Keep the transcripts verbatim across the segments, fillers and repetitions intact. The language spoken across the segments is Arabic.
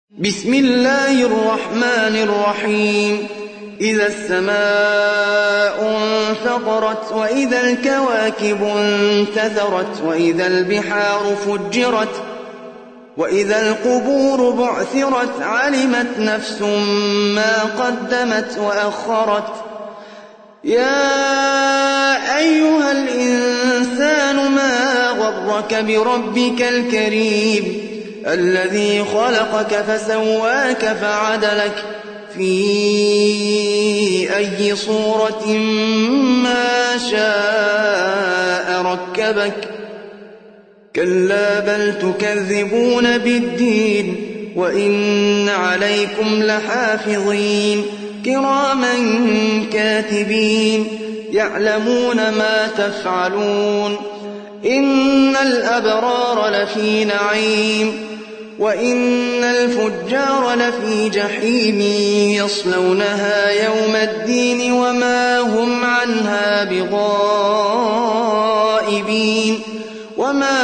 بسم الله الرحمن الرحيم إذا السماء انفطرت وإذا الكواكب انتثرت وإذا البحار فجرت وإذا القبور بعثرت علمت نفس ما قدمت وأخرت يا أيها الإنسان ما غرك بربك الكريم الذي خلقك فسواك فعدلك في أي صورة ما شاء ركبك كلا بل تكذبون بالدين وإن عليكم لحافظين كراما كاتبين يعلمون ما تفعلون إن الأبرار لفي نعيم وإن الفجار لفي جحيم يصلونها يوم الدين وما هم عنها بغائبين وما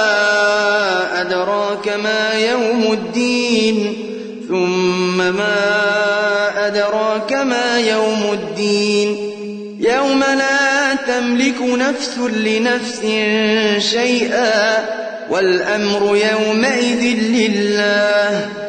أدراك ما يوم الدين ثم ما أدراك ما يوم الدين يوم لا تملك نفس لنفس شيئا والأمر يومئذ لله